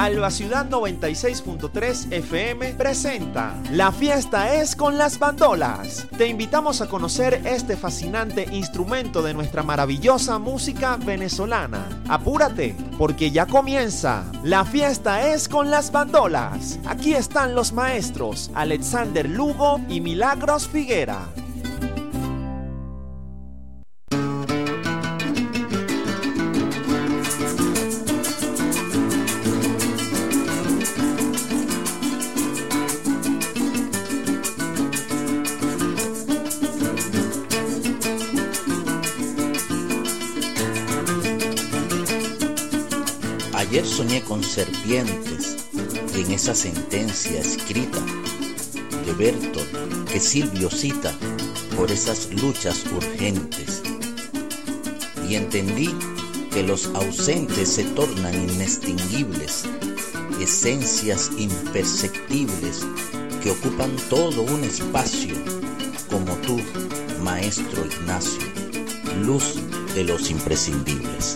Alba Ciudad 96.3 FM presenta La fiesta es con las bandolas. Te invitamos a conocer este fascinante instrumento de nuestra maravillosa música venezolana. Apúrate, porque ya comienza La fiesta es con las bandolas. Aquí están los maestros Alexander Lugo y Milagros Figuera. Ayer soñé con serpientes y en esa sentencia escrita de Bertolt que Silvio cita por esas luchas urgentes. Y entendí que los ausentes se tornan inextinguibles, esencias imperceptibles que ocupan todo un espacio, como tú, maestro Ignacio, luz de los imprescindibles.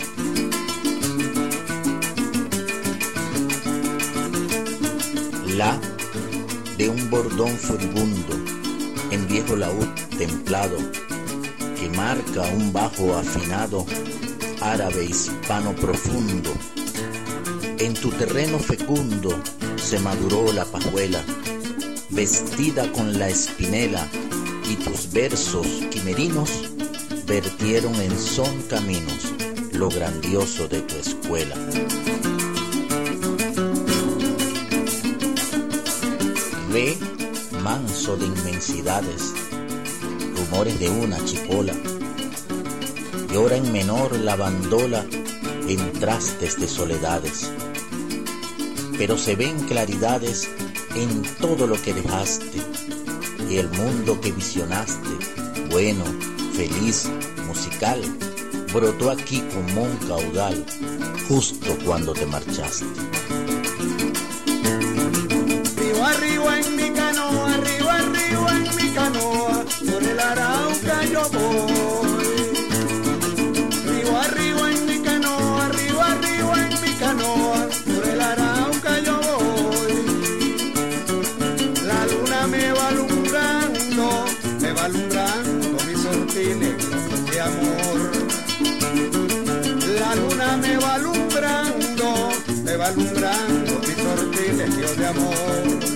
La de un bordón furibundo en viejo laúd templado que marca un bajo afinado árabe hispano profundo. En tu terreno fecundo se maduró la pajuela vestida con la espinela y tus versos quimerinos vertieron en son caminos lo grandioso de tu escuela. Ve manso de inmensidades, rumores de una chipola, llora en menor la bandola en trastes de soledades, pero se ven claridades en todo lo que dejaste, y el mundo que visionaste, bueno, feliz, musical, brotó aquí como un caudal, justo cuando te marchaste. Arriba en mi canoa, arriba en mi canoa, por el Arauca yo voy. Arriba en mi canoa, arriba en mi canoa, por el Arauca yo voy. La luna me va alumbrando mis sortiles de amor. La luna me va alumbrando mis sortiles de amor.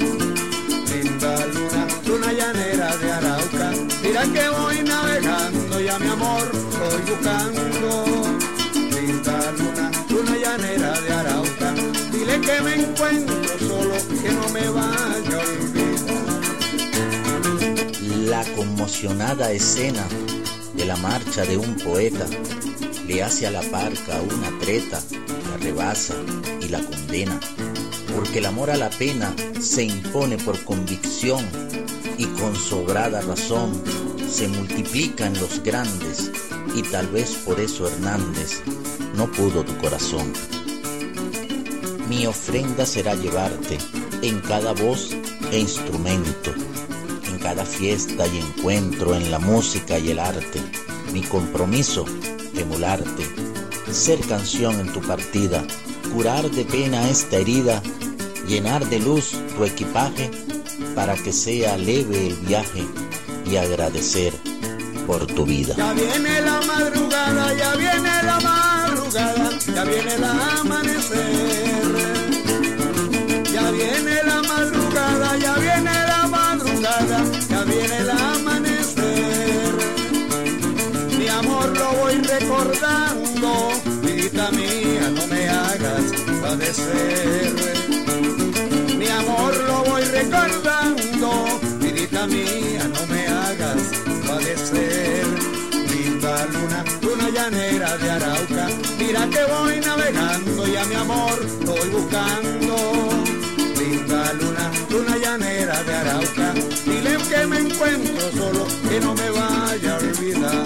Luna llanera de Arauca, mira que voy navegando y a mi amor voy buscando. Linda luna llanera de Arauca, dile que me encuentro solo, que no me vaya a olvidar. La conmocionada escena de la marcha de un poeta le hace a la parca una treta, la rebasa y la condena, porque el amor a la pena se impone por convicción y con sobrada razón se multiplican los grandes, y tal vez por eso Hernández no pudo tu corazón. Mi ofrenda será llevarte en cada voz e instrumento, en cada fiesta y encuentro, en la música y el arte. Mi compromiso, emularte, ser canción en tu partida, curar de pena esta herida, llenar de luz tu equipaje para que sea leve el viaje y agradecer por tu vida. Ya viene la madrugada, ya viene la madrugada, ya viene el amanecer. Ya viene la madrugada, ya viene la madrugada, ya viene el amanecer. Mi amor lo voy recordando, vidita mía, no me hagas padecer. Mi amor lo voy recordando, vidita mía, no me hagas padecer. Linda luna llanera de Arauca, mira que voy navegando y a mi amor lo voy buscando. Linda luna llanera de Arauca, dile que me encuentro solo, que no me vaya a olvidar.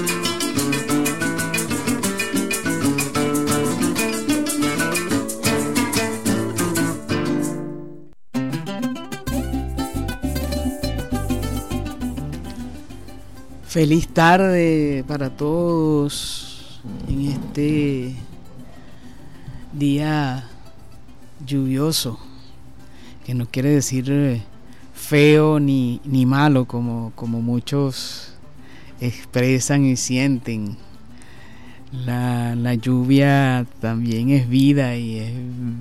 Feliz tarde para todos en este día lluvioso, que no quiere decir feo ni malo como muchos expresan y sienten. La lluvia también es vida y es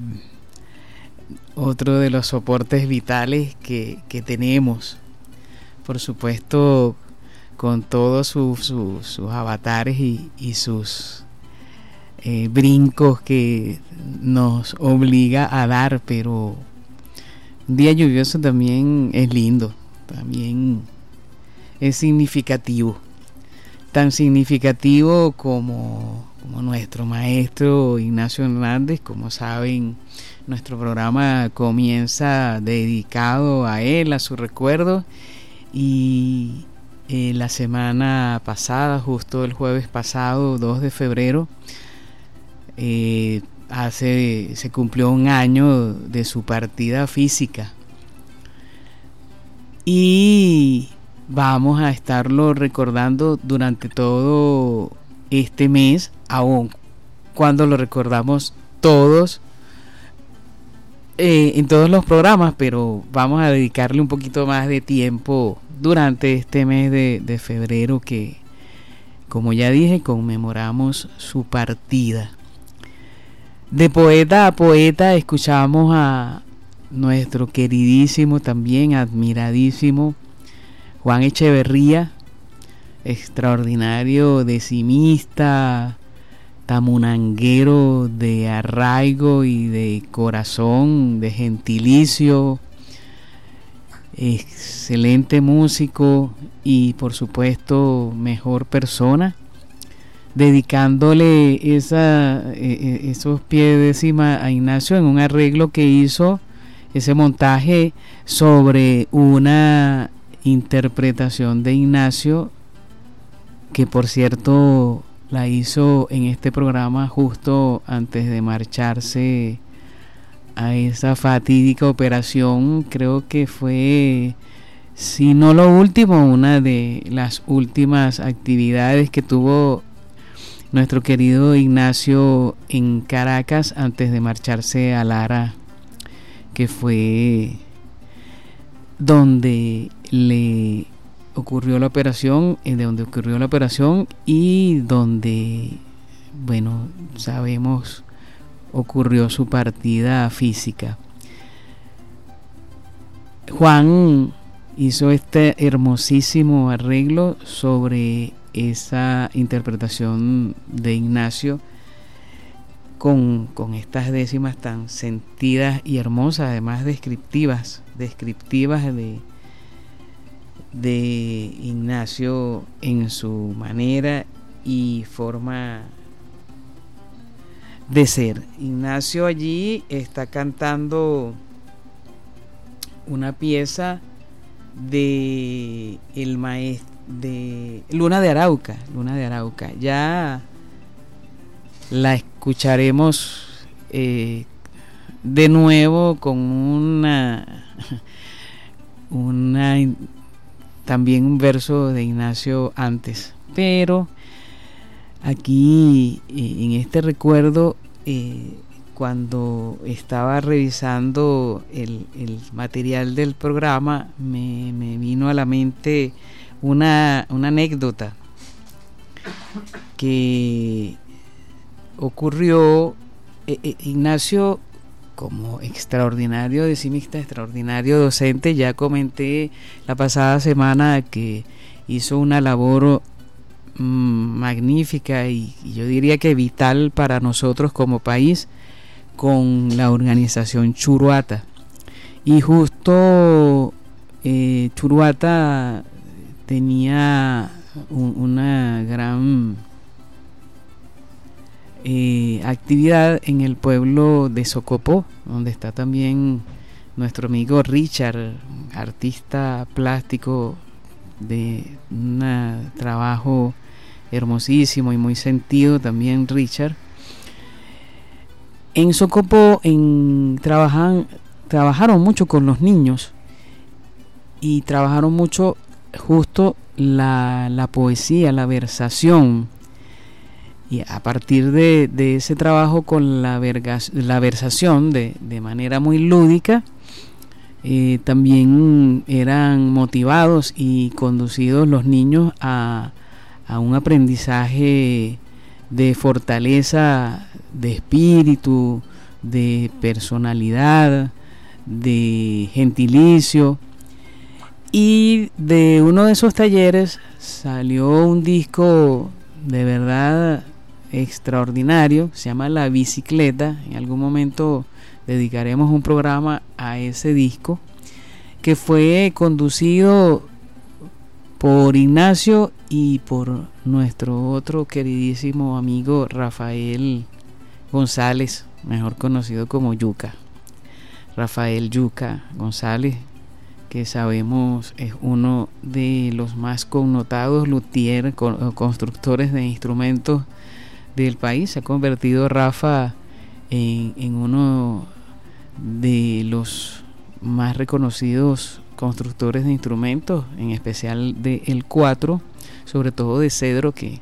otro de los soportes vitales que tenemos. Por supuesto, con todos sus avatares y sus brincos que nos obliga a dar, pero un día lluvioso también es lindo, también es significativo, tan significativo como nuestro maestro Ignacio Hernández. Como saben, nuestro programa comienza dedicado a él, a su recuerdo, y la semana pasada, justo el jueves pasado, 2 de febrero, se cumplió un año de su partida física, y vamos a estarlo recordando durante todo este mes, aun cuando lo recordamos todos en todos los programas, pero vamos a dedicarle un poquito más de tiempo durante este mes de febrero, que, como ya dije, conmemoramos su partida. De poeta a poeta escuchamos a nuestro queridísimo, también admiradísimo Juan Echeverría, extraordinario decimista, tamunanguero de arraigo y de corazón, de gentilicio, excelente músico y por supuesto mejor persona, dedicándole esos pies de décima a Ignacio en un arreglo que hizo, ese montaje sobre una interpretación de Ignacio, que por cierto la hizo en este programa justo antes de marcharse a esa fatídica operación. Creo que fue, si no lo último, una de las últimas actividades que tuvo nuestro querido Ignacio en Caracas antes de marcharse a Lara, que fue donde le ocurrió la operación, de donde ocurrió la operación y donde, bueno, sabemos, ocurrió su partida física. Juan hizo este hermosísimo arreglo sobre esa interpretación de Ignacio con estas décimas tan sentidas y hermosas, además descriptivas de Ignacio en su manera y forma de ser. Ignacio allí está cantando una pieza de el maestro de Luna de Arauca. Ya la escucharemos de nuevo con también un verso de Ignacio antes, pero aquí en este recuerdo, cuando estaba revisando el material del programa, me vino a la mente una anécdota que ocurrió. Ignacio, como extraordinario decimista, extraordinario docente, ya comenté la pasada semana que hizo una labor magnífica y yo diría que vital para nosotros como país con la organización Churuata. Y justo Churuata tenía una gran actividad en el pueblo de Socopó, donde está también nuestro amigo Richard, artista plástico de un trabajo hermosísimo y muy sentido también Richard. En Socopó trabajaron mucho con los niños y trabajaron mucho justo la poesía, la versación. Y a partir de ese trabajo con la versación de manera muy lúdica, también eran motivados y conducidos los niños a un aprendizaje de fortaleza de espíritu, de personalidad, de gentilicio. Y de uno de esos talleres salió un disco de verdad extraordinario, se llama La Bicicleta. En algún momento dedicaremos un programa a ese disco, que fue conducido por Ignacio y por nuestro otro queridísimo amigo Rafael González, mejor conocido como Yuca. Rafael Yuca González, que sabemos es uno de los más connotados luthier, constructores de instrumentos del país. Se ha convertido Rafa en uno de los más reconocidos constructores de instrumentos, en especial de el 4, sobre todo de cedro, que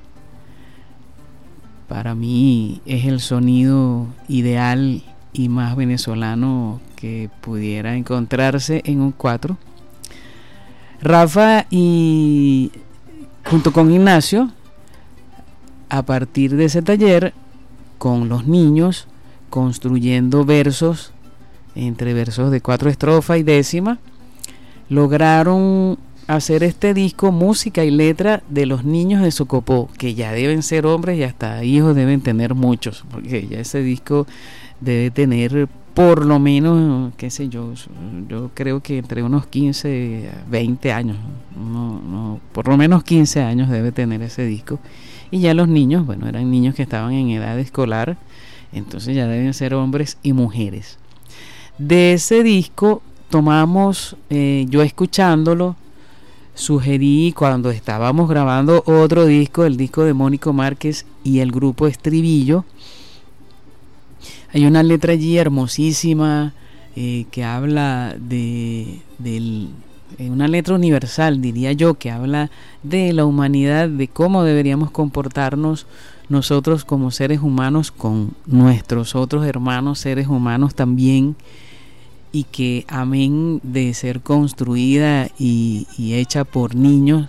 para mí es el sonido ideal y más venezolano que pudiera encontrarse en un 4. Rafa y junto con Ignacio, a partir de ese taller con los niños, construyendo versos, entre versos de 4 estrofas y décima, lograron hacer este disco, música y letra de los niños de Socopó, que ya deben ser hombres y hasta hijos deben tener muchos, porque ya ese disco debe tener por lo menos, qué sé yo creo que entre unos 15 a 20 años, por lo menos 15 años debe tener ese disco. Y ya los niños, bueno, eran niños que estaban en edad escolar, entonces ya deben ser hombres y mujeres. De ese disco tomamos, yo escuchándolo, sugerí cuando estábamos grabando otro disco, el disco de Mónico Márquez y el grupo Estribillo. Hay una letra allí hermosísima que habla de una letra universal, diría yo, que habla de la humanidad, de cómo deberíamos comportarnos nosotros como seres humanos con nuestros otros hermanos seres humanos también, y que amén de ser construida y hecha por niños,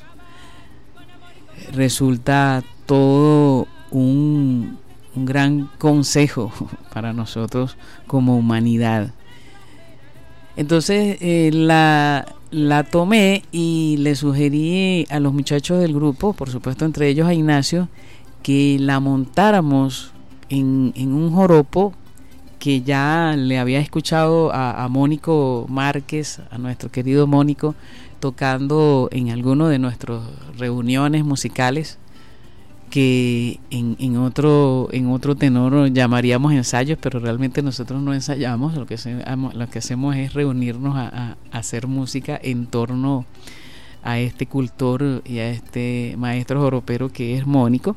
resulta todo un gran consejo para nosotros como humanidad. Entonces la tomé y le sugerí a los muchachos del grupo, por supuesto entre ellos a Ignacio, que la montáramos en un joropo que ya le había escuchado a Mónico Márquez, a nuestro querido Mónico, tocando en alguno de nuestras reuniones musicales, que en otro tenor llamaríamos ensayos, pero realmente nosotros no ensayamos. Lo que hacemos es reunirnos a hacer música en torno a este cultor y a este maestro joropero que es Mónico,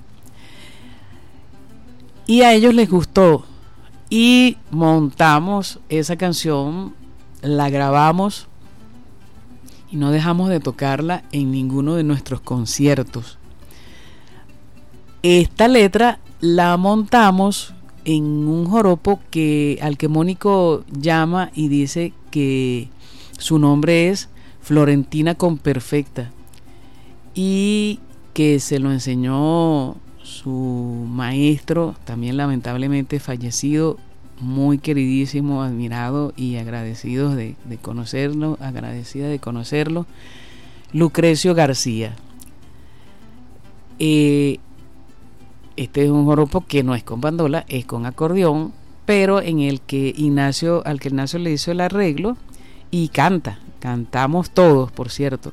y a ellos les gustó y montamos esa canción, la grabamos y no dejamos de tocarla en ninguno de nuestros conciertos. Esta letra la montamos en un joropo al que Mónico llama y dice que su nombre es Florentina con Perfecta, y que se lo enseñó su maestro, también lamentablemente fallecido, muy queridísimo, admirado y agradecida de conocerlo, Lucrecio García. Este es un joropo que no es con bandola, es con acordeón, pero al que Ignacio le hizo el arreglo y cantamos todos, por cierto,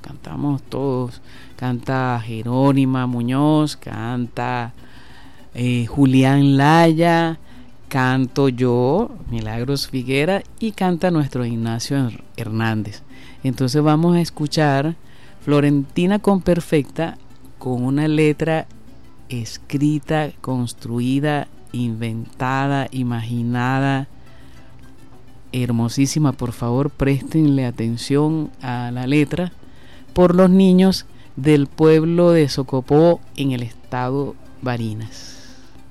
canta Jerónima Muñoz, canta Julián Laya, canto yo, Milagros Figuera, y canta nuestro Ignacio Hernández. Entonces vamos a escuchar Florentina con Perfecta, con una letra escrita, construida, inventada, imaginada, hermosísima. Por favor, préstenle atención a la letra, por los niños del pueblo de Socopó en el estado Barinas.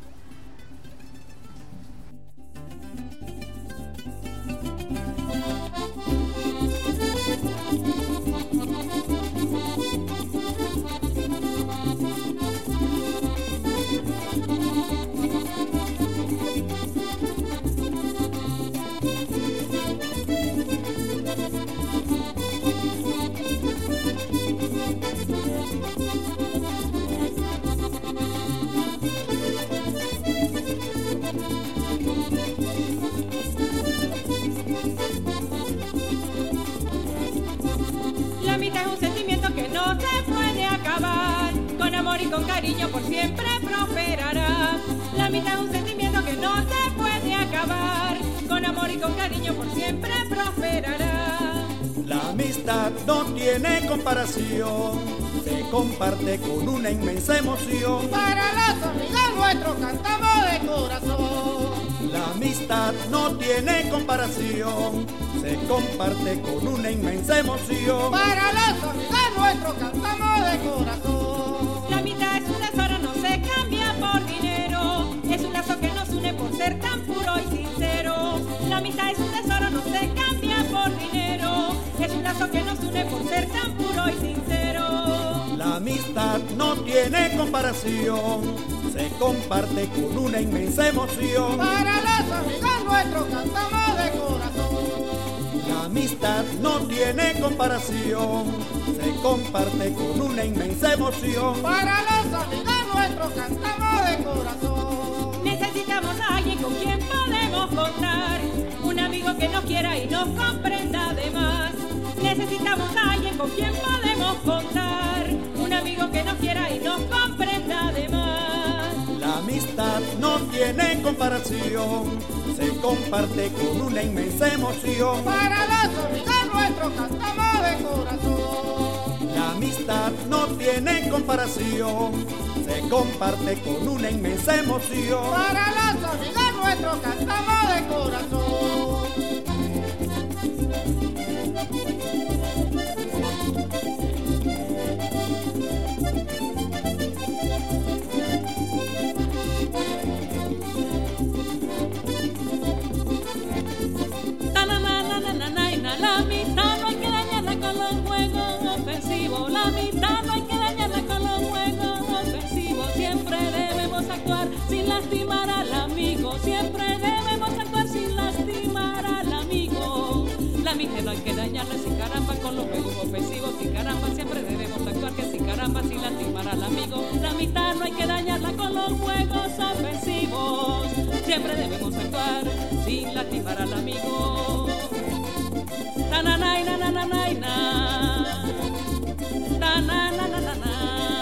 amor y con cariño por siempre prosperará. La amistad es un sentimiento que no se puede acabar. Con amor y con cariño por siempre prosperará. La amistad no tiene comparación, se comparte con una inmensa emoción. Para los amigos nuestros cantamos de corazón. La amistad no tiene comparación, se comparte con una inmensa emoción. Para los amigos nuestros cantamos de corazón. La amistad es un tesoro, no se cambia por dinero. Es un lazo que nos une por ser tan puro y sincero. La amistad es un tesoro, no se cambia por dinero. Es un lazo que nos une por ser tan puro y sincero. La amistad no tiene comparación, se comparte con una inmensa emoción. Para los amigos nuestros cantamos de corazón. La amistad no tiene comparación, se comparte con una inmensa emoción. Para los amigos nuestros cantamos de corazón. Necesitamos a alguien con quien podemos contar, un amigo que nos quiera y nos comprenda además. Necesitamos a alguien con quien podemos contar, un amigo que nos quiera y nos comprenda además. La amistad no tiene comparación, se comparte con una inmensa emoción. Para los amigos nuestros cantamos de corazón. La amistad no tiene comparación, se comparte con una inmensa emoción. Para los amigos nuestros cantamos de corazón. La amistad no hay que dañarla con los juegos ofensivos. La amistad no hay que dañarla con los juegos ofensivos. Siempre debemos actuar sin lastimar al amigo. Siempre debemos actuar sin lastimar al amigo. La amistad no hay que dañarla sin caramba con los juegos ofensivos. Sin caramba siempre debemos actuar que sin caramba sin lastimar al amigo. La amistad no hay que dañarla con los juegos ofensivos. Siempre debemos actuar sin lastimar al amigo. Na na na na na na na na na na na na.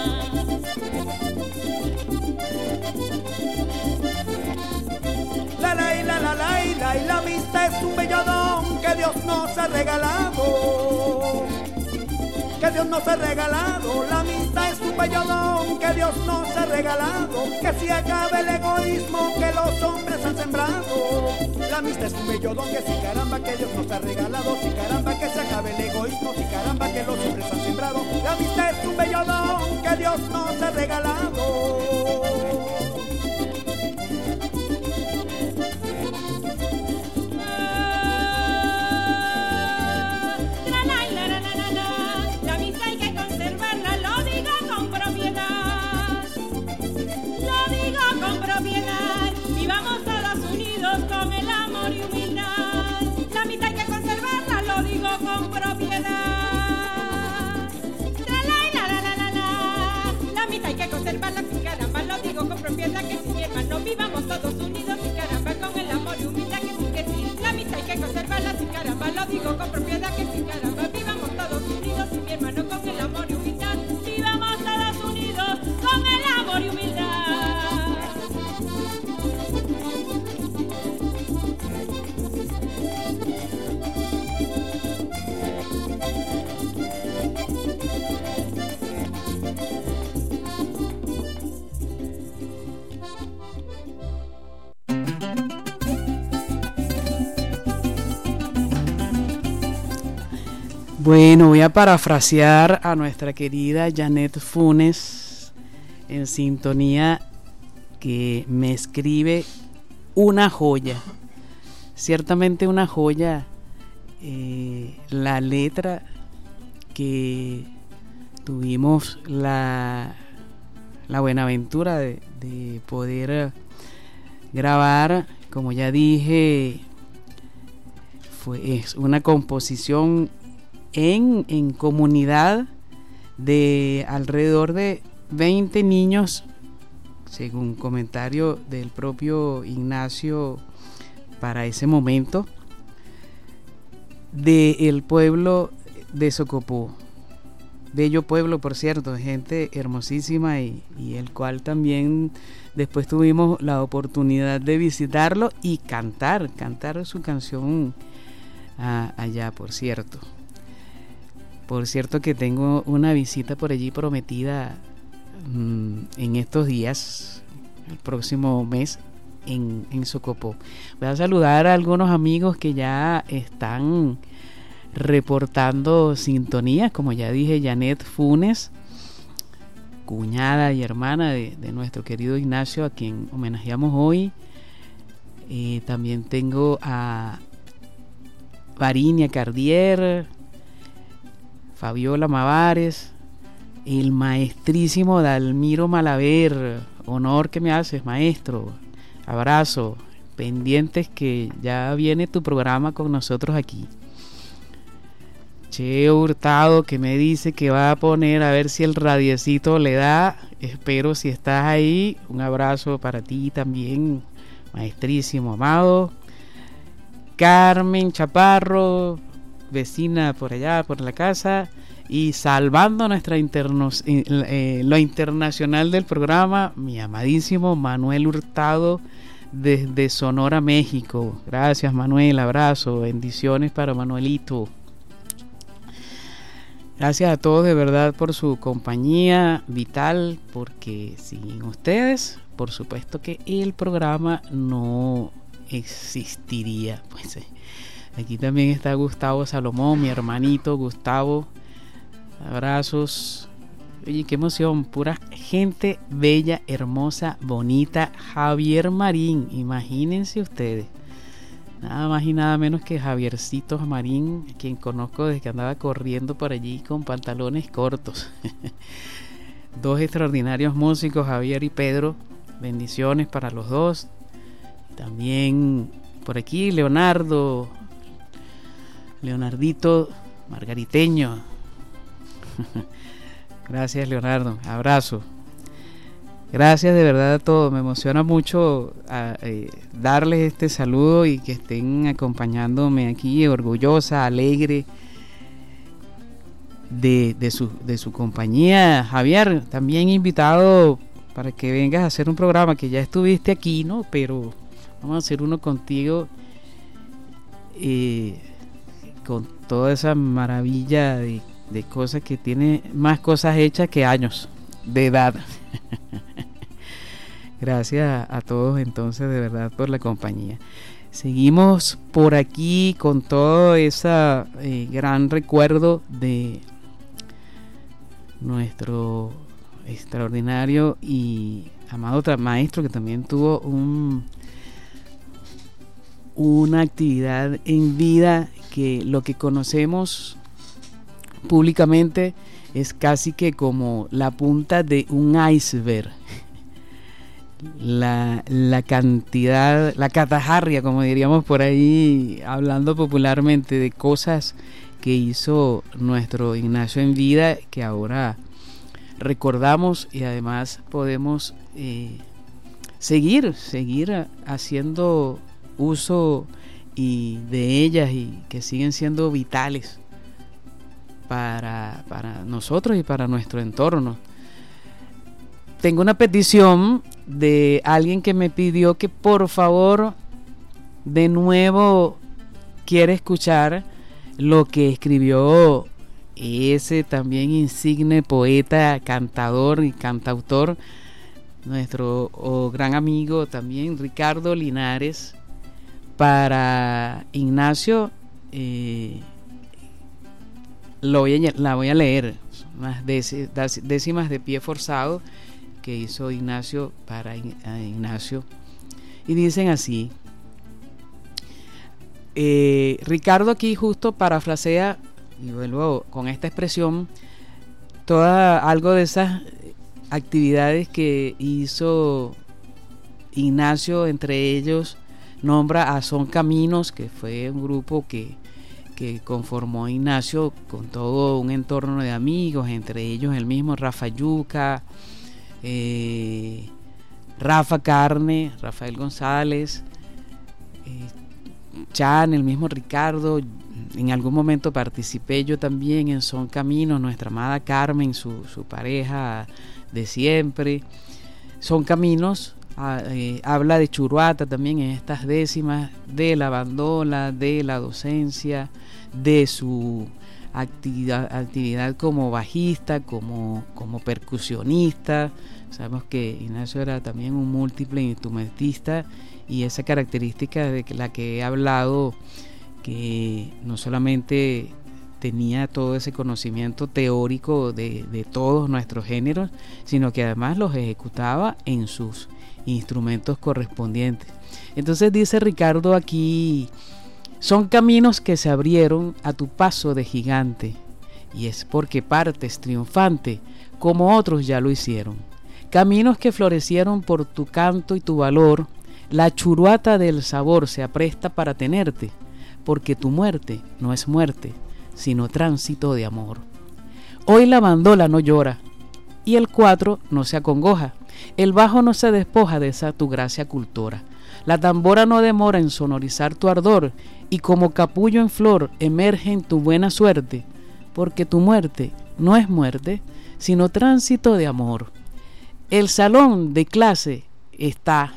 La amistad es un bello don que Dios nos ha regalado. Que Dios nos ha regalado. La amistad es un bello don que Dios nos ha regalado. Que se acabe el egoísmo que los hombres han sembrado. La amistad es un bello don que si caramba que Dios nos ha regalado. Si caramba que se acabe el egoísmo. Si caramba que los hombres han sembrado. La amistad es un bello don que Dios nos ha regalado. Con el amor y humildad, la amistad hay que conservarla, lo digo con propiedad. La amistad hay que conservarla, sin caramba, lo digo con propiedad, que si mi hermano vivamos todos unidos, sin caramba, con el amor y humildad, que sí. La amistad hay que conservarla, sin caramba, lo digo con propiedad, que sin caramba, vivamos todos unidos, sin mi hermano, con el amor y humildad, vivamos todos unidos, con el amor y humildad. Bueno, voy a parafrasear a nuestra querida Janet Funes en sintonía, que me escribe una joya, ciertamente una joya, la letra que tuvimos la buenaventura de poder grabar, como ya dije, es una composición en comunidad de alrededor de 20 niños, según comentario del propio Ignacio para ese momento, del pueblo de Socopó, bello pueblo, por cierto, gente hermosísima y el cual también después tuvimos la oportunidad de visitarlo y cantar su canción allá, por cierto. Por cierto que tengo una visita por allí prometida en estos días, el próximo mes en Socopó. Voy a saludar a algunos amigos que ya están reportando sintonía, como ya dije, Janet Funes, cuñada y hermana de nuestro querido Ignacio, a quien homenajeamos hoy. También tengo a Varinia Cardier, Fabiola Mavares, el maestrísimo Dalmiro Malaver. Honor que me haces, maestro. Abrazo. Pendientes que ya viene tu programa con nosotros aquí. Cheo Hurtado, que me dice que va a poner a ver si el radiecito le da. Espero, si estás ahí, un abrazo para ti también, maestrísimo, amado. Carmen Chaparro, vecina por allá, por la casa, y salvando nuestra lo internacional del programa, mi amadísimo Manuel Hurtado desde Sonora, México. Gracias, Manuel, abrazo, bendiciones para Manuelito. Gracias a todos de verdad por su compañía vital, porque sin ustedes, por supuesto que el programa no existiría. Pues aquí también está Gustavo Salomón, mi hermanito Gustavo. Abrazos. Oye, qué emoción, pura gente bella, hermosa, bonita. Javier Marín, imagínense ustedes. Nada más y nada menos que Javiercito Marín, quien conozco desde que andaba corriendo por allí con pantalones cortos. Dos extraordinarios músicos, Javier y Pedro. Bendiciones para los dos. También por aquí Leonardito Margariteño. Gracias, Leonardo, abrazo. Gracias de verdad a todos, me emociona mucho darles este saludo y que estén acompañándome aquí, orgullosa, alegre de su compañía. Javier, también invitado para que vengas a hacer un programa, que ya estuviste aquí, ¿no? Pero vamos a hacer uno contigo, con toda esa maravilla de cosas que tiene, más cosas hechas que años de edad. Gracias a todos entonces de verdad por la compañía. Seguimos por aquí con todo ese gran recuerdo de nuestro extraordinario y amado maestro, que también tuvo una actividad en vida que lo que conocemos públicamente es casi que como la punta de un iceberg. La cantidad, la catajarria, como diríamos por ahí, hablando popularmente, de cosas que hizo nuestro Ignacio en vida, que ahora recordamos y además podemos seguir haciendo uso de ellas, y que siguen siendo vitales para nosotros y para nuestro entorno. Tengo una petición de alguien que me pidió que por favor de nuevo quiere escuchar lo que escribió ese también insigne poeta, cantador y cantautor, nuestro gran amigo también Ricardo Linares, para Ignacio. La voy a leer, unas décimas de pie forzado que hizo Ignacio para Ignacio, y dicen así. Ricardo aquí justo parafrasea, y vuelvo con esta expresión, algo de esas actividades que hizo Ignacio. Entre ellos nombra a Son Caminos, que fue un grupo que conformó Ignacio con todo un entorno de amigos, entre ellos el mismo Rafa Yuca, Rafa Carne, Rafael González, Chan, el mismo Ricardo, en algún momento participé yo también en Son Caminos, nuestra amada Carmen, su pareja de siempre. Son Caminos habla de Churuata también en estas décimas, de la bandola, de la docencia, de su actividad como bajista, como percusionista. Sabemos que Ignacio era también un múltiple instrumentista, y esa característica de la que he hablado, que no solamente tenía todo ese conocimiento teórico de todos nuestros géneros, sino que además los ejecutaba en sus instrumentos correspondientes. Entonces dice Ricardo aquí: son caminos que se abrieron a tu paso de gigante, y es porque partes triunfante como otros ya lo hicieron. Caminos que florecieron por tu canto y tu valor, la churuata del sabor se apresta para tenerte, porque tu muerte no es muerte, sino tránsito de amor. Hoy la bandola no llora, y el cuatro no se acongoja, el bajo no se despoja de esa tu gracia cultora. La tambora no demora en sonorizar tu ardor, y como capullo en flor emerge en tu buena suerte, porque tu muerte no es muerte, sino tránsito de amor. El salón de clase está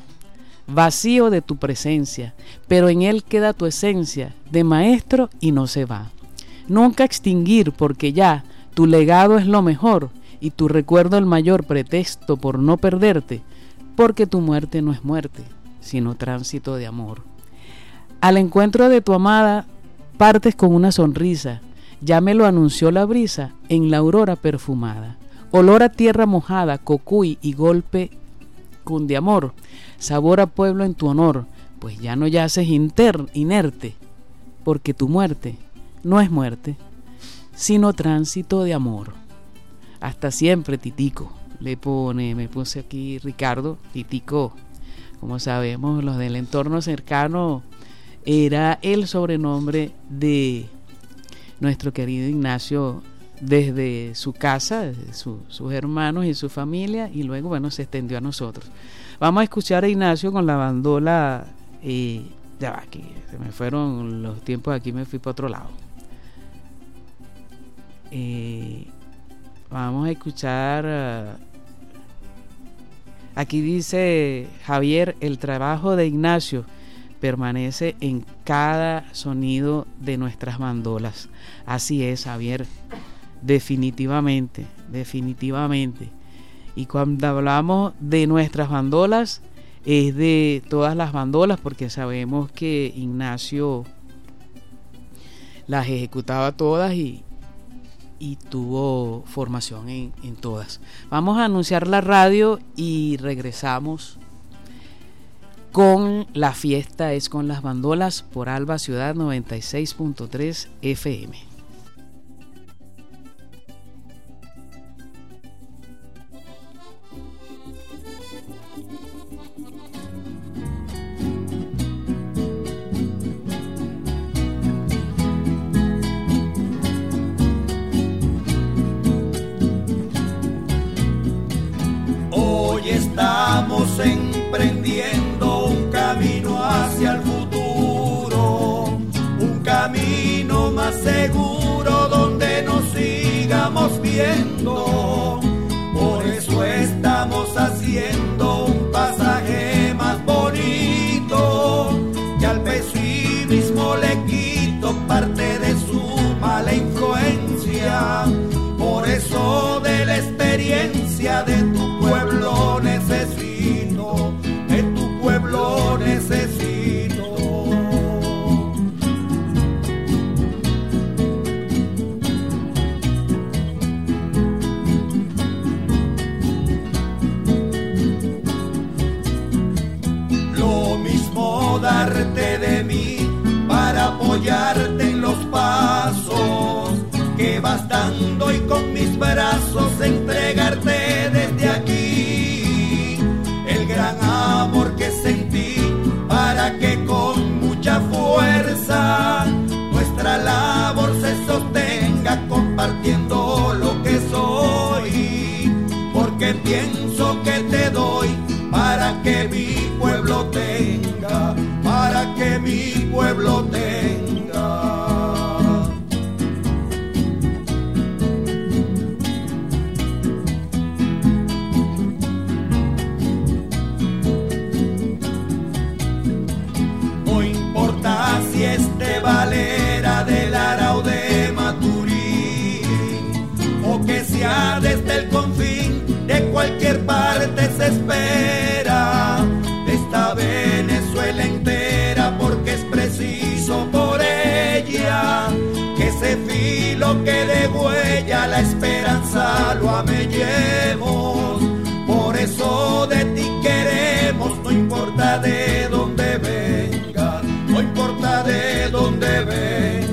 vacío de tu presencia, pero en él queda tu esencia de maestro y no se va. Nunca extinguir, porque ya tu legado es lo mejor, y tu recuerdo el mayor pretexto por no perderte, porque tu muerte no es muerte, sino tránsito de amor. Al encuentro de tu amada partes con una sonrisa, ya me lo anunció la brisa en la aurora perfumada. Olor a tierra mojada, cocuy y golpe cunde amor, sabor a pueblo en tu honor, pues ya no yaces inerte, porque tu muerte no es muerte, sino tránsito de amor. Hasta siempre, Titico, me puse aquí Ricardo, Titico. Como sabemos, los del entorno cercano, era el sobrenombre de nuestro querido Ignacio desde su casa, desde sus hermanos y su familia, y luego, bueno, se extendió a nosotros. Vamos a escuchar a Ignacio con la bandola. Ya va, que se me fueron los tiempos, aquí me fui para otro lado. Vamos a escuchar. Aquí dice Javier: el trabajo de Ignacio permanece en cada sonido de nuestras bandolas. Así es, Javier, definitivamente. Y cuando hablamos de nuestras bandolas, es de todas las bandolas, porque sabemos que Ignacio las ejecutaba todas y tuvo formación en todas. Vamos a anunciar la radio y regresamos con La Fiesta es con las bandolas por Alba Ciudad 96.3 FM. Estamos emprendiendo un camino hacia el futuro, un camino más seguro donde nos sigamos viendo. Por eso estamos haciendo un pasaje más bonito, y al pesimismo le quito parte de su mala influencia. Por eso de la experiencia de tu pueblo necesito, de tu pueblo necesito. Lo mismo darte de mí para apoyarte en los pasos que vas dando, y con mis brazos entregarte desde aquí el gran amor que sentí, para que con mucha fuerza nuestra labor se sostenga compartiendo lo que soy, porque pienso que te doy para que mi pueblo tenga, para que mi pueblo tenga. espera de esta Venezuela entera, porque es preciso por ella que ese filo que de huella la esperanza lo amellemos. Por eso de ti queremos, no importa de dónde venga, no importa de dónde venga.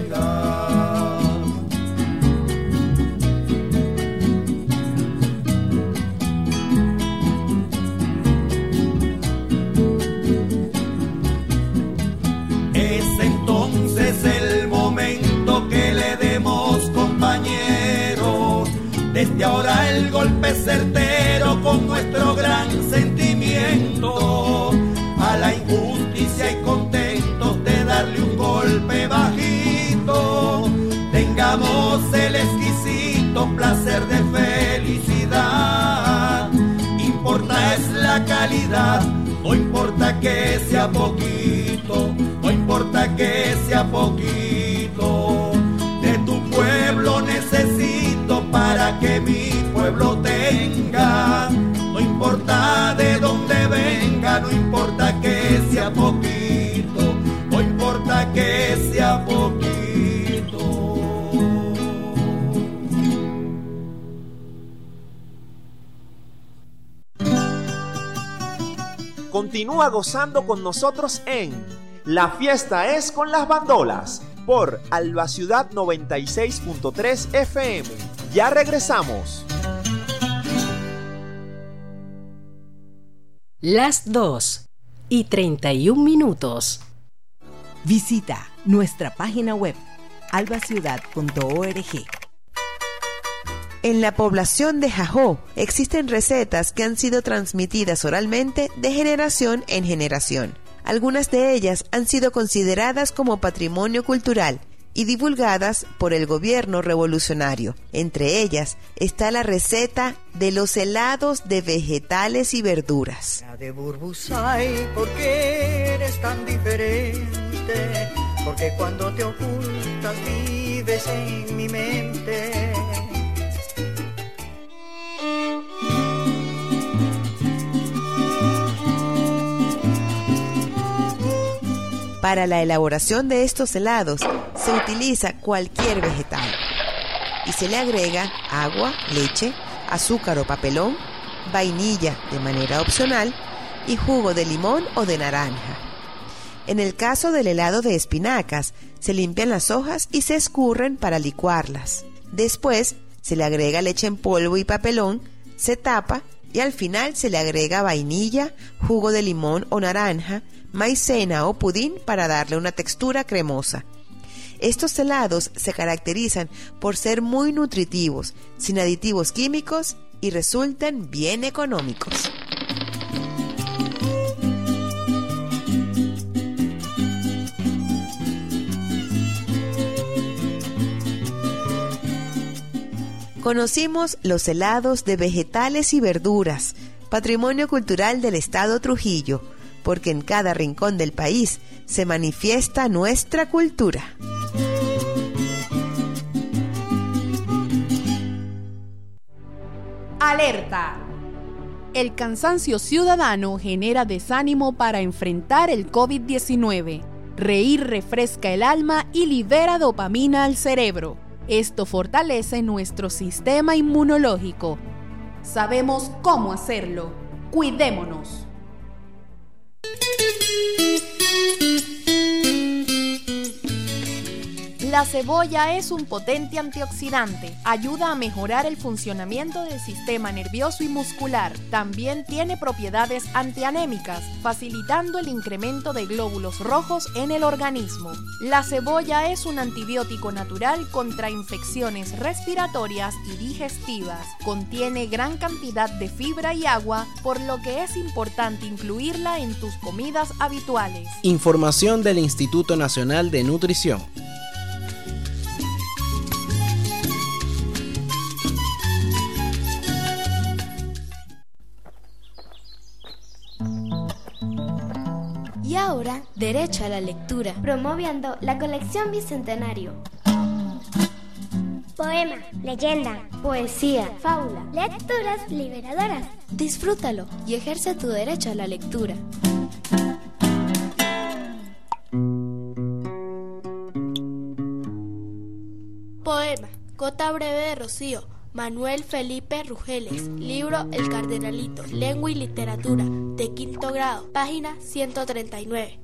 Es entonces el momento que le demos, compañeros, desde ahora el golpe certero con nuestro gran sentimiento a la injusticia y contentos de darle un golpe bajito. Tengamos el exquisito placer de felicidad. Importa es la calidad, no importa que sea poquito, no importa que sea poquito. De tu pueblo necesito para que mi pueblo tenga. No importa de dónde venga, no importa que sea poquito, no importa que sea poquito. Continúa gozando con nosotros en La Fiesta es con las Bandolas por Alba Ciudad 96.3 FM. Ya regresamos. Las 2:31. Visita nuestra página web albaciudad.org. En la población de Jajó existen recetas que han sido transmitidas oralmente de generación en generación. Algunas de ellas han sido consideradas como patrimonio cultural y divulgadas por el gobierno revolucionario. Entre ellas está la receta de los helados de vegetales y verduras. De Burbusay, ¿por qué eres tan diferente? Porque cuando te ocultas vives en mi mente. Para la elaboración de estos helados se utiliza cualquier vegetal y se le agrega agua, leche, azúcar o papelón, vainilla de manera opcional y jugo de limón o de naranja. En el caso del helado de espinacas, se limpian las hojas y se escurren para licuarlas. Después se le agrega leche en polvo y papelón, se tapa y al final se le agrega vainilla, jugo de limón o naranja, maicena o pudín para darle una textura cremosa. Estos helados se caracterizan por ser muy nutritivos, sin aditivos químicos y resultan bien económicos. Conocimos los helados de vegetales y verduras, patrimonio cultural del Estado Trujillo, porque en cada rincón del país se manifiesta nuestra cultura. ¡Alerta! El cansancio ciudadano genera desánimo para enfrentar el COVID-19. Reír refresca el alma y libera dopamina al cerebro. Esto fortalece nuestro sistema inmunológico. Sabemos cómo hacerlo. Cuidémonos. La cebolla es un potente antioxidante, ayuda a mejorar el funcionamiento del sistema nervioso y muscular. También tiene propiedades antianémicas, facilitando el incremento de glóbulos rojos en el organismo. La cebolla es un antibiótico natural contra infecciones respiratorias y digestivas. Contiene gran cantidad de fibra y agua, por lo que es importante incluirla en tus comidas habituales. Información del Instituto Nacional de Nutrición. Y ahora, derecho a la lectura, promoviendo la colección Bicentenario. Poema, leyenda, poesía, fábula, lecturas liberadoras. Disfrútalo y ejerce tu derecho a la lectura. Poema, Gota breve de rocío, Manuel Felipe Rugeles. Libro El Cardenalito, Lengua y Literatura, de 5º grado, página 139.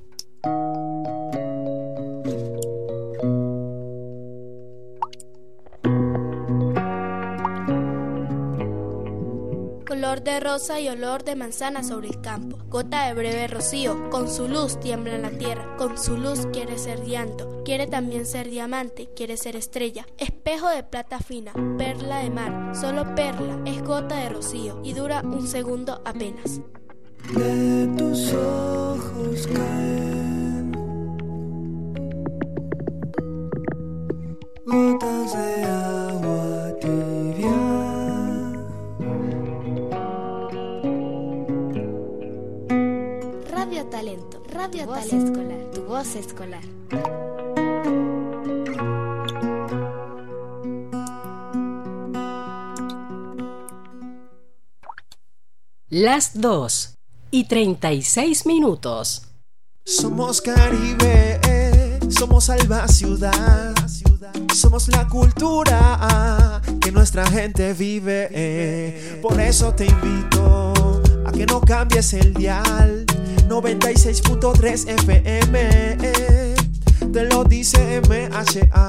Color de rosa y olor de manzana sobre el campo, gota de breve rocío, con su luz tiembla en la tierra, con su luz quiere ser llanto, quiere también ser diamante, quiere ser estrella, espejo de plata fina, perla de mar, solo perla, es gota de rocío y dura un segundo apenas. De tus ojos caen gotas de agua tibia. Radio Talento, Radio Talento Escolar, tu voz escolar. Las 2:36. Somos Caribe, somos Alba Ciudad, somos la cultura que nuestra gente vive. Por eso te invito a que no cambies el dial. 96.3 FM, te lo dice MHA.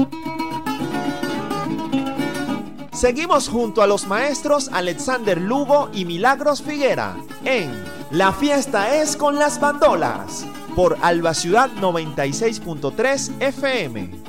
Seguimos junto a los maestros Alexander Lugo y Milagros Figuera en La Fiesta es con las Bandolas por Alba Ciudad 96.3 FM.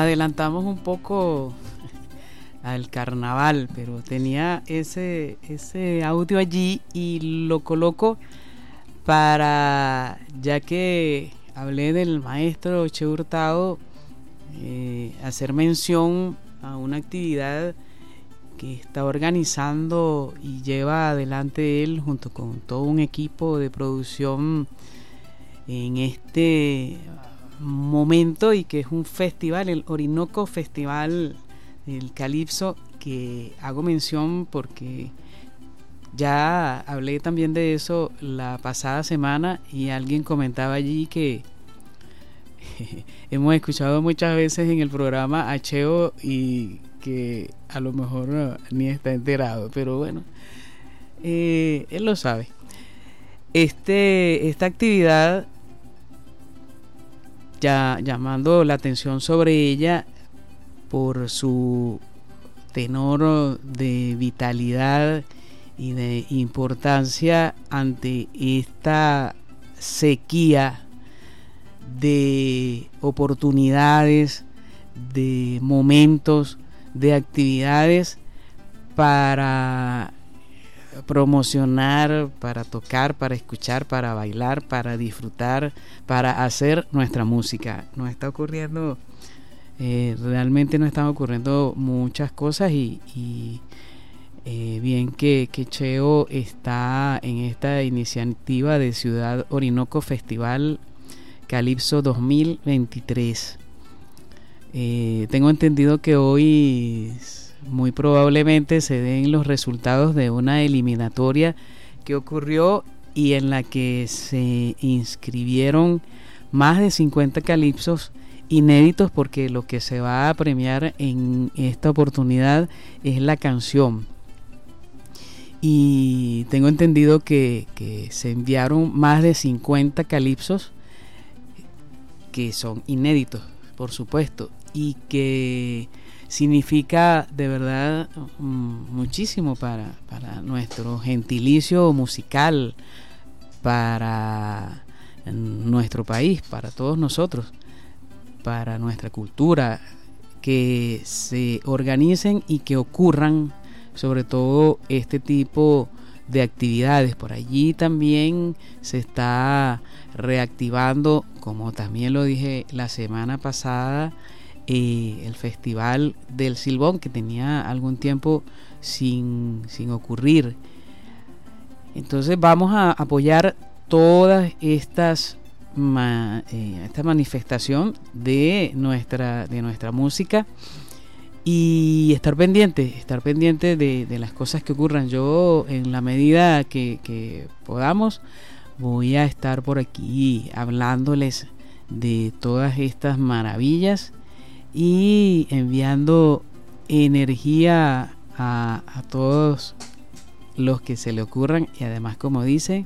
adelantamos un poco al carnaval, pero tenía ese audio allí y lo coloco para, ya que hablé del maestro Che Hurtado, hacer mención a una actividad que está organizando y lleva adelante él junto con todo un equipo de producción en este momento, y que es un festival, el Orinoco Festival del Calipso, que hago mención porque ya hablé también de eso la pasada semana y alguien comentaba allí que hemos escuchado muchas veces en el programa a Cheo y que a lo mejor ni está enterado, pero bueno, él lo sabe. Esta actividad, ya llamando la atención sobre ella por su tenor de vitalidad y de importancia ante esta sequía de oportunidades, de momentos, de actividades para promocionar, para tocar, para escuchar, para bailar, para disfrutar, para hacer nuestra música. Nos está ocurriendo, realmente nos están ocurriendo muchas cosas y bien que Cheo está en esta iniciativa de Ciudad Orinoco Festival Calipso 2023. Tengo entendido que hoy muy probablemente se den los resultados de una eliminatoria que ocurrió y en la que se inscribieron más de 50 calipsos inéditos, porque lo que se va a premiar en esta oportunidad es la canción. Y tengo entendido que se enviaron más de 50 calipsos que son inéditos, por supuesto, y que significa de verdad muchísimo para nuestro gentilicio musical, para nuestro país, para todos nosotros, para nuestra cultura, que se organicen y que ocurran sobre todo este tipo de actividades. Por allí también se está reactivando, como también lo dije la semana pasada, el Festival del Silbón, que tenía algún tiempo sin ocurrir. Entonces vamos a apoyar todas esta manifestación de nuestra música y estar pendiente de las cosas que ocurran. Yo, en la medida que podamos, voy a estar por aquí hablándoles de todas estas maravillas y enviando energía a todos los que se le ocurran, y además, como dice,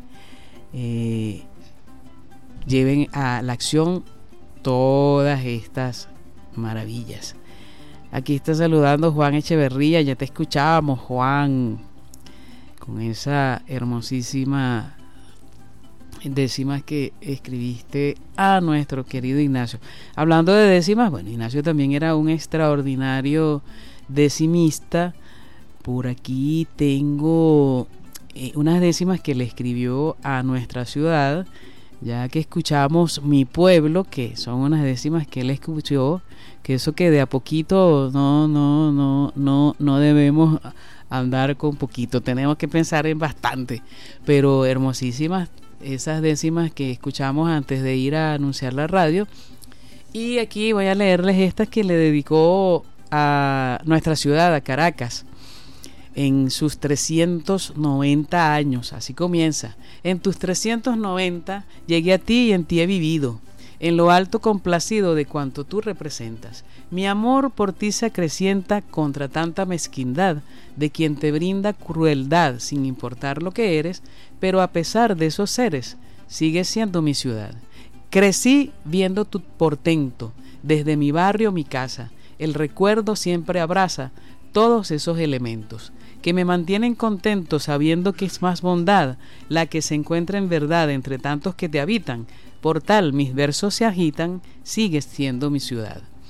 lleven a la acción todas estas maravillas. Aquí está saludando Juan Echeverría. Ya te escuchábamos, Juan, con esa hermosísima décimas que escribiste a nuestro querido Ignacio. Hablando de décimas, bueno, Ignacio también era un extraordinario decimista. Por aquí tengo unas décimas que le escribió a nuestra ciudad, ya que escuchamos Mi Pueblo, que son unas décimas que él escuchó, que eso que de a poquito no debemos andar con poquito, tenemos que pensar en bastante, pero hermosísimas esas décimas que escuchamos antes de ir a anunciar la radio. Y aquí voy a leerles estas que le dedicó a nuestra ciudad, a Caracas, en sus 390 años. Así comienza: en tus 390 llegué a ti y en ti he vivido, en lo alto complacido de cuanto tú representas. Mi amor por ti se acrecienta contra tanta mezquindad de quien te brinda crueldad sin importar lo que eres, pero a pesar de esos seres sigues siendo mi ciudad. Crecí viendo tu portento, desde mi barrio, mi casa. El recuerdo siempre abraza todos esos elementos que me mantienen contento, sabiendo que es más bondad la que se encuentra en verdad entre tantos que te habitan. Por tal mis versos se agitan, sigues siendo mi ciudad.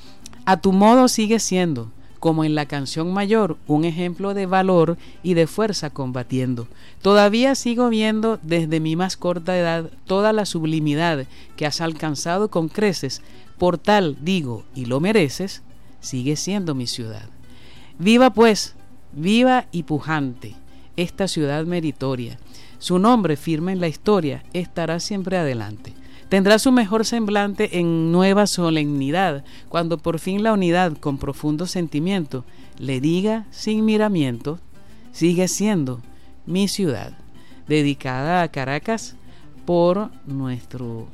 A tu modo sigues siendo, como en la canción mayor, un ejemplo de valor y de fuerza combatiendo. Todavía sigo viendo desde mi más corta edad toda la sublimidad que has alcanzado con creces. Por tal, digo, y lo mereces, sigue siendo mi ciudad. Viva pues, viva y pujante, esta ciudad meritoria. Su nombre firme en la historia estará siempre adelante. Tendrá su mejor semblante en nueva solemnidad, cuando por fin la unidad con profundo sentimiento le diga sin miramiento, sigue siendo mi ciudad. Dedicada a Caracas por nuestro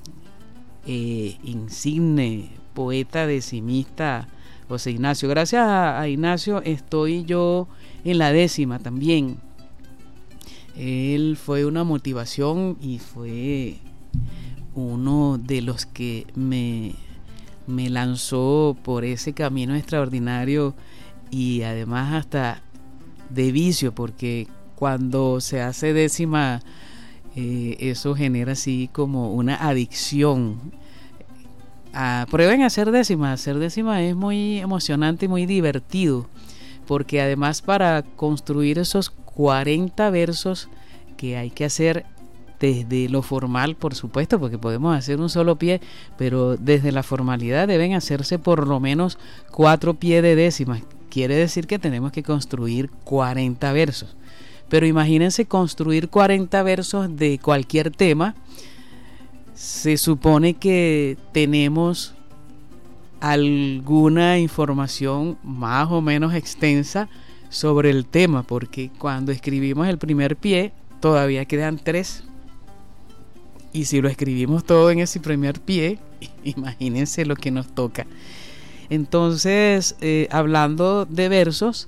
insigne poeta decimista José Ignacio. Gracias a Ignacio estoy yo en la 10ª también. Él fue una motivación y fue uno de los que me lanzó por ese camino extraordinario y además hasta de vicio, porque cuando se hace 10ª eso genera así como una adicción. Prueben a hacer 10ª. Hacer 10ª es muy emocionante y muy divertido, porque además para construir esos 40 versos que hay que hacer desde lo formal, por supuesto, porque podemos hacer un solo pie, pero desde la formalidad deben hacerse por lo menos 4 pies de décimas. Quiere decir que tenemos que construir 40 versos. Pero imagínense construir 40 versos de cualquier tema. Se supone que tenemos alguna información más o menos extensa sobre el tema, porque cuando escribimos el primer pie todavía quedan 3. Y si lo escribimos todo en ese primer pie, imagínense lo que nos toca. Entonces, hablando de versos,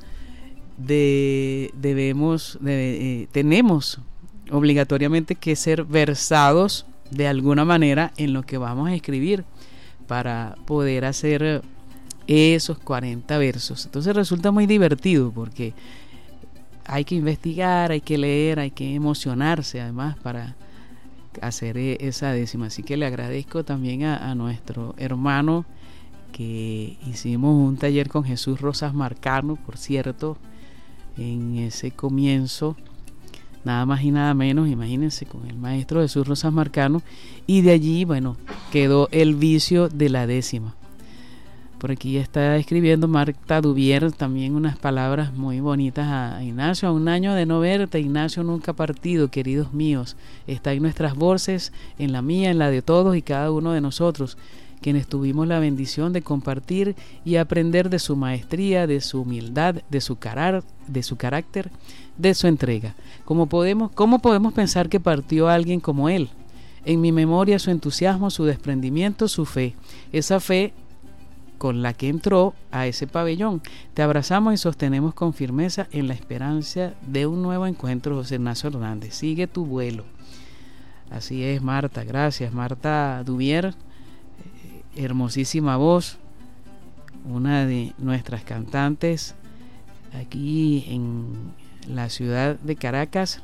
tenemos obligatoriamente que ser versados de alguna manera en lo que vamos a escribir para poder hacer esos 40 versos. Entonces resulta muy divertido porque hay que investigar, hay que leer, hay que emocionarse además para hacer esa 10ª. Así que le agradezco también a nuestro hermano, que hicimos un taller con Jesús Rosas Marcano, por cierto, en ese comienzo, nada más y nada menos, imagínense, con el maestro Jesús Rosas Marcano, y de allí, bueno, quedó el vicio de la 10ª. Por aquí está escribiendo Marta Duvier también unas palabras muy bonitas a Ignacio. A un año de no verte, Ignacio nunca ha partido, queridos míos. Está en nuestras voces, en la mía, en la de todos y cada uno de nosotros, quienes tuvimos la bendición de compartir y aprender de su maestría, de su humildad, de su carácter, de su entrega. ¿Cómo podemos pensar que partió alguien como él? En mi memoria su entusiasmo, su desprendimiento, su fe. Esa fe con la que entró a ese pabellón. Te abrazamos y sostenemos con firmeza en la esperanza de un nuevo encuentro, José Ignacio Hernández. Sigue tu vuelo. Así es, Marta. Gracias, Marta Duvier. Hermosísima voz, una de nuestras cantantes aquí en la ciudad de Caracas.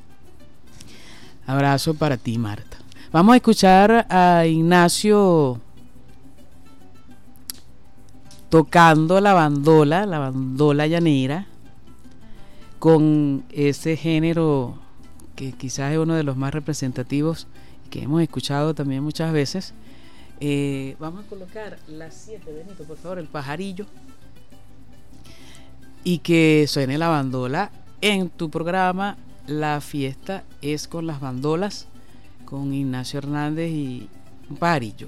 Abrazo para ti, Marta. Vamos a escuchar a Ignacio tocando la bandola llanera, con ese género que quizás es uno de los más representativos que hemos escuchado también muchas veces. Vamos a colocar las 7, Benito, por favor, el pajarillo, y que suene la bandola en tu programa. La fiesta es con las bandolas, con Ignacio Hernández y un pajarillo.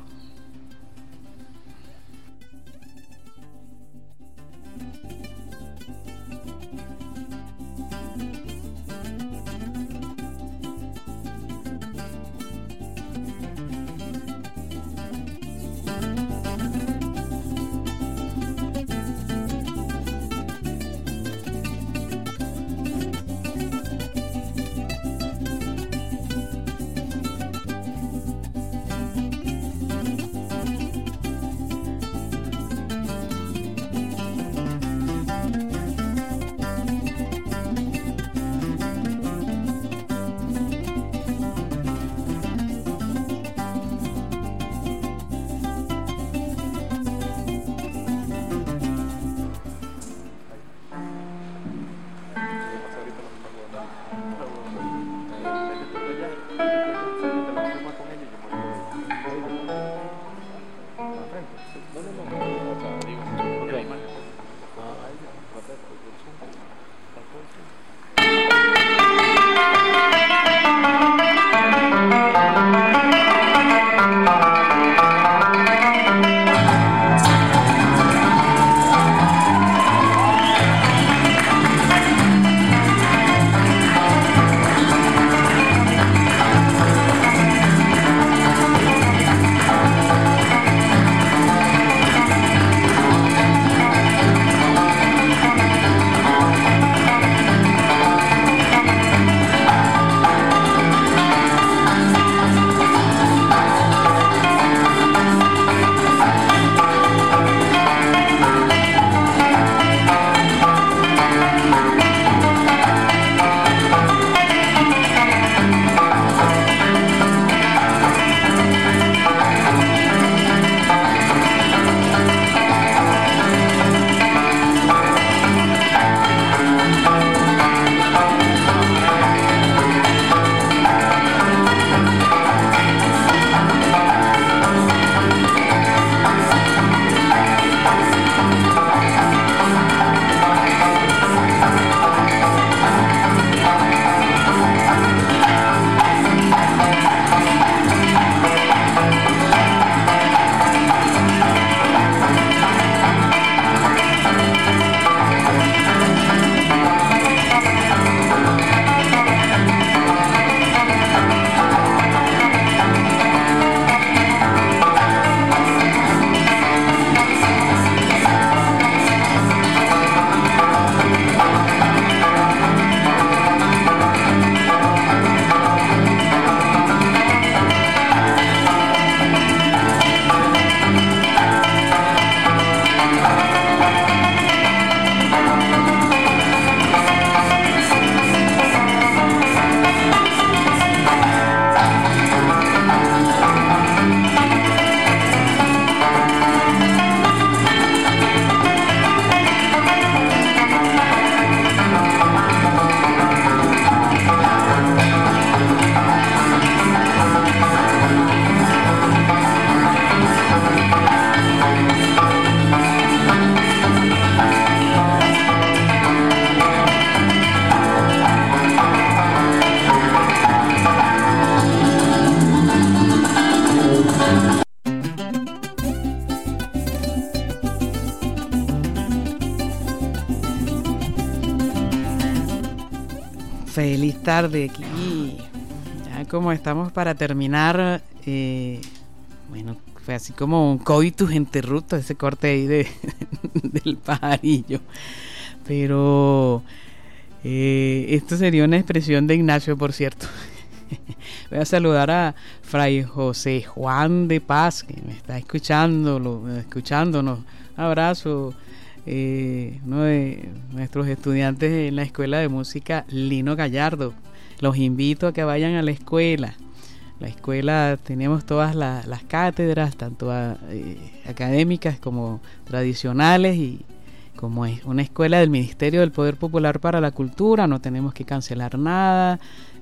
Feliz tarde aquí. Ya como estamos para terminar, bueno, fue así como un coitus interruptus, ese corte ahí del pajarillo. Pero esto sería una expresión de Ignacio, por cierto. Voy a saludar a Fray José Juan de Paz, que me está escuchándonos. Un abrazo. Uno de nuestros estudiantes en la Escuela de Música Lino Gallardo. Los invito a que vayan a la escuela. La escuela, tenemos todas las cátedras, tanto académicas como tradicionales, y como es una escuela del Ministerio del Poder Popular para la Cultura, no tenemos que cancelar nada.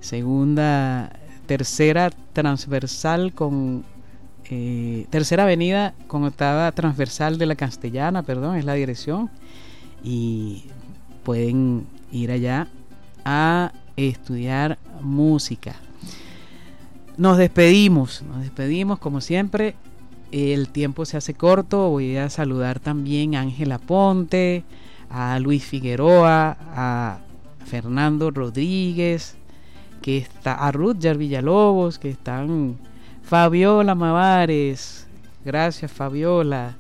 Tercera transversal con Tercera Avenida con octava transversal de la Castellana, es la dirección, y pueden ir allá a estudiar música. Nos despedimos como siempre. El tiempo se hace corto. Voy a saludar también a Ángela Ponte, a Luis Figueroa, a Fernando Rodríguez, a Rutger Villalobos, que están, Fabiola Mavares, gracias Fabiola,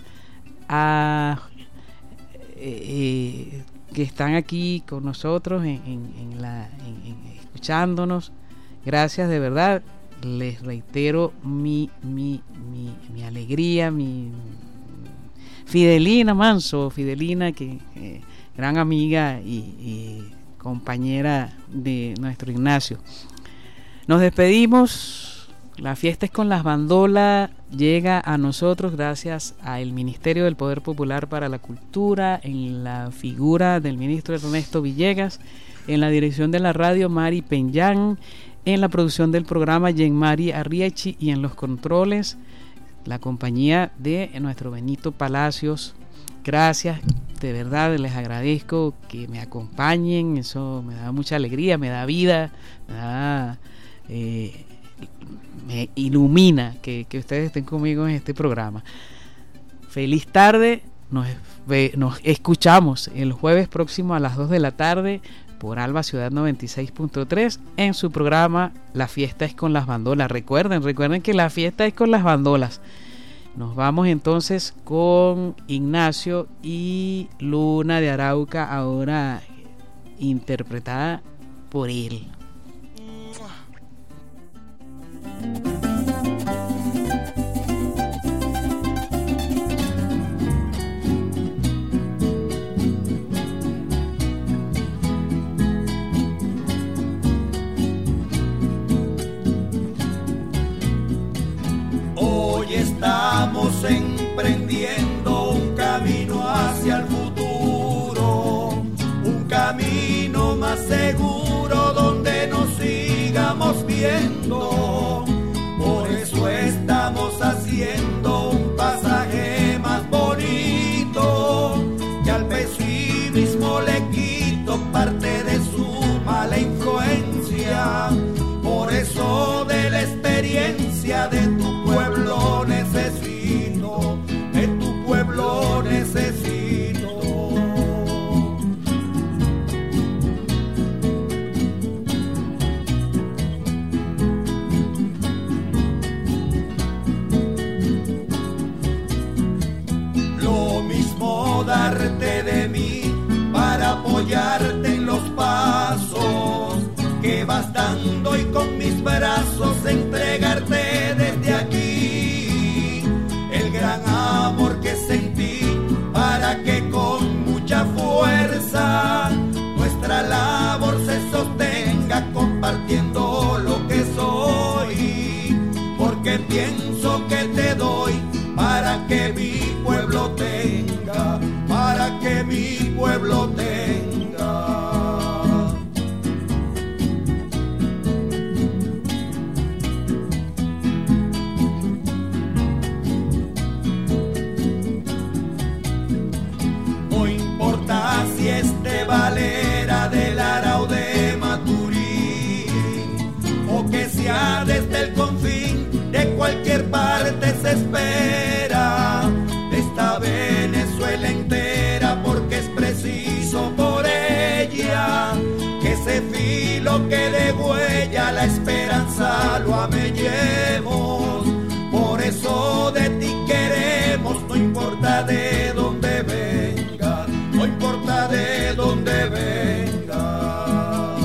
que están aquí con nosotros escuchándonos. Gracias de verdad. Les reitero mi alegría, mi Fidelina Manso, que gran amiga y compañera de nuestro Ignacio. Nos despedimos. La fiesta es con las bandolas. Llega a nosotros gracias al Ministerio del Poder Popular para la Cultura, en la figura del ministro Ernesto Villegas, en la dirección de la radio Mari Peñán, en la producción del programa Yenmari Arriechi, y en los controles la compañía de nuestro Benito Palacios. Gracias, de verdad les agradezco que me acompañen, eso me da mucha alegría, me da vida, me ilumina que ustedes estén conmigo en este programa. Feliz tarde, nos escuchamos el jueves próximo a las 2 de la tarde por Alba Ciudad 96.3 en su programa La Fiesta es con las Bandolas. Recuerden que la fiesta es con las bandolas. Nos vamos entonces con Ignacio y Luna de Arauca, ahora interpretada por él. Estamos emprendiendo un camino hacia el futuro, un camino más seguro donde nos sigamos viendo. Por eso estamos haciendo un pasaje más bonito, que al pesimismo le quito parte de su mala influencia. Por eso de la experiencia de tu pueblo necesito, de tu pueblo necesito. Lo mismo darte de mí para apoyarte en los pasos que vas dando, y con mis brazos entregarte desde aquí el gran amor que sentí, para que con mucha fuerza nuestra labor se sostenga compartiendo lo que soy, porque pienso que te doy para que mi pueblo tenga, para que mi pueblo tenga. Si es de Valera, del Arao, de Maturín, o que sea desde el confín, de cualquier parte se espera de esta Venezuela entera, porque es preciso por ella que se fije y lo que de huella la esperanza lo amellemos. Por eso de ti queremos, no importa de dónde venga, no importa de dónde venga.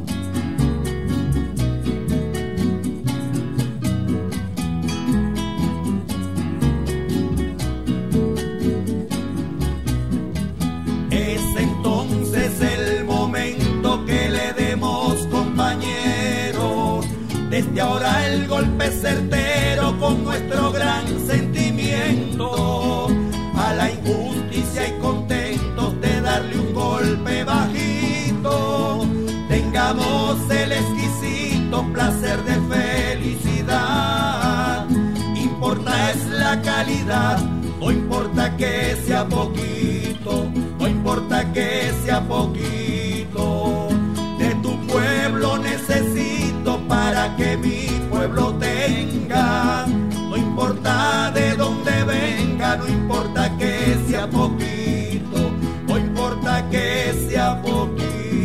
Es entonces el momento que le demos, compañeros, desde ahora el golpe certero con nuestro gran sentimiento a la injusticia y contentos de darle un golpe bajito. Tengamos el exquisito placer de felicidad. Importa es la calidad, no importa que sea poquito, no importa que sea poquito. De tu pueblo necesito para que mi pueblo tenga. No importa de dónde venga, no importa que sea poquito, no importa que sea poquito.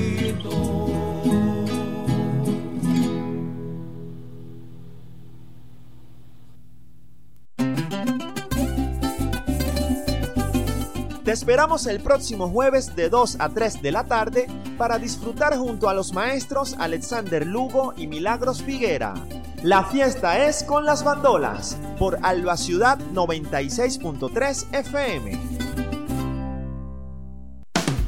Te esperamos el próximo jueves de 2 a 3 de la tarde para disfrutar junto a los maestros Alexander Lugo y Milagros Figuera. La fiesta es con las bandolas por Alba Ciudad 96.3 FM.